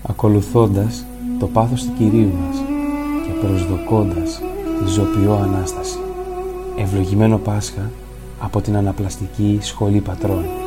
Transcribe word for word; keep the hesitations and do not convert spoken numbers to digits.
ακολουθώντας το πάθος του Κυρίου μας και προσδοκώντας τη ζωοποιό Ανάσταση. Ευλογημένο Πάσχα από την Αναπλαστική Σχολή Πατρών.